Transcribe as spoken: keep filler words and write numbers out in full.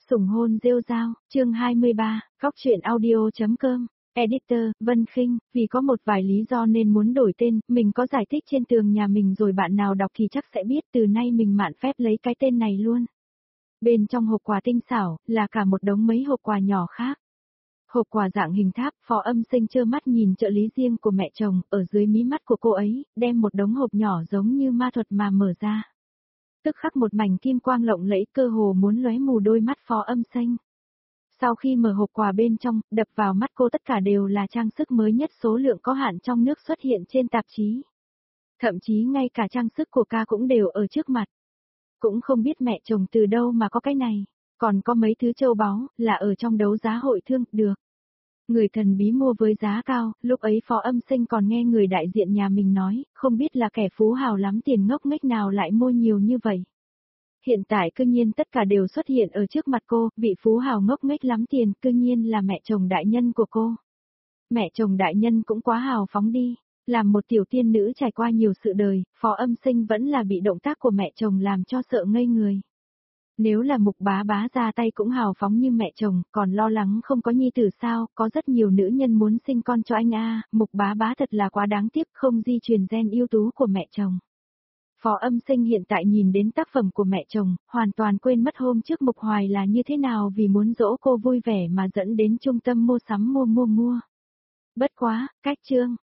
Sủng hôn rêu rao, chương hai mươi ba, góc truyện audio.com, Editor, Vân Khinh, vì có một vài lý do nên muốn đổi tên, mình có giải thích trên tường nhà mình rồi bạn nào đọc thì chắc sẽ biết từ nay mình mạn phép lấy cái tên này luôn. Bên trong hộp quà tinh xảo, là cả một đống mấy hộp quà nhỏ khác. Hộp quà dạng hình tháp, Phó Âm Sinh trơ mắt nhìn trợ lý riêng của mẹ chồng, ở dưới mí mắt của cô ấy, đem một đống hộp nhỏ giống như ma thuật mà mở ra. Tức khắc một mảnh kim quang lộng lẫy cơ hồ muốn lóe mù đôi mắt Phó Âm Sinh. Sau khi mở hộp quà bên trong, đập vào mắt cô tất cả đều là trang sức mới nhất số lượng có hạn trong nước xuất hiện trên tạp chí. Thậm chí ngay cả trang sức của ca cũng đều ở trước mặt. Cũng không biết mẹ chồng từ đâu mà có cái này, còn có mấy thứ châu báu, là ở trong đấu giá hội thương, được. Người thần bí mua với giá cao, lúc ấy Phó Âm Sinh còn nghe người đại diện nhà mình nói, không biết là kẻ phú hào lắm tiền ngốc nghếch nào lại mua nhiều như vậy. Hiện tại cư nhiên tất cả đều xuất hiện ở trước mặt cô, vị phú hào ngốc nghếch lắm tiền, cư nhiên là mẹ chồng đại nhân của cô. Mẹ chồng đại nhân cũng quá hào phóng đi, làm một tiểu tiên nữ trải qua nhiều sự đời, Phó Âm Sinh vẫn là bị động tác của mẹ chồng làm cho sợ ngây người. Nếu là Mục Bá Bá ra tay cũng hào phóng như mẹ chồng, còn lo lắng không có nhi tử sao, có rất nhiều nữ nhân muốn sinh con cho anh a, Mục Bá Bá thật là quá đáng tiếc, không di truyền gen ưu tú của mẹ chồng. Phó Âm Sinh hiện tại nhìn đến tác phẩm của mẹ chồng, hoàn toàn quên mất hôm trước Mục Hoài là như thế nào vì muốn dỗ cô vui vẻ mà dẫn đến trung tâm mua sắm mua mua mua. Bất quá, cách chương,